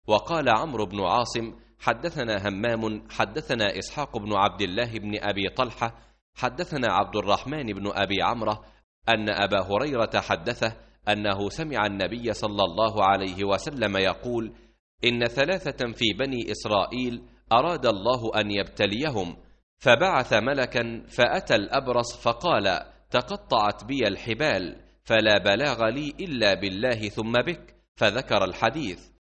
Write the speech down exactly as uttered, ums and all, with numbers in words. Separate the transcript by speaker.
Speaker 1: وقال عمرو بن عاصم حدثنا همام حدثنا إسحاق بن عبد الله بن أبي طلحة حدثنا عبد الرحمن بن أبي عمرو أن أبا هريرة حدثه أنه سمع النبي صلى الله عليه وسلم يقول: إن ثلاثة في بني إسرائيل أراد الله أن يبتليهم، فبعث ملكا فأتى الأبرص فقال: تقطعت بي الحبال، فلا بلاغ لي إلا بالله ثم بك، فذكر الحديث.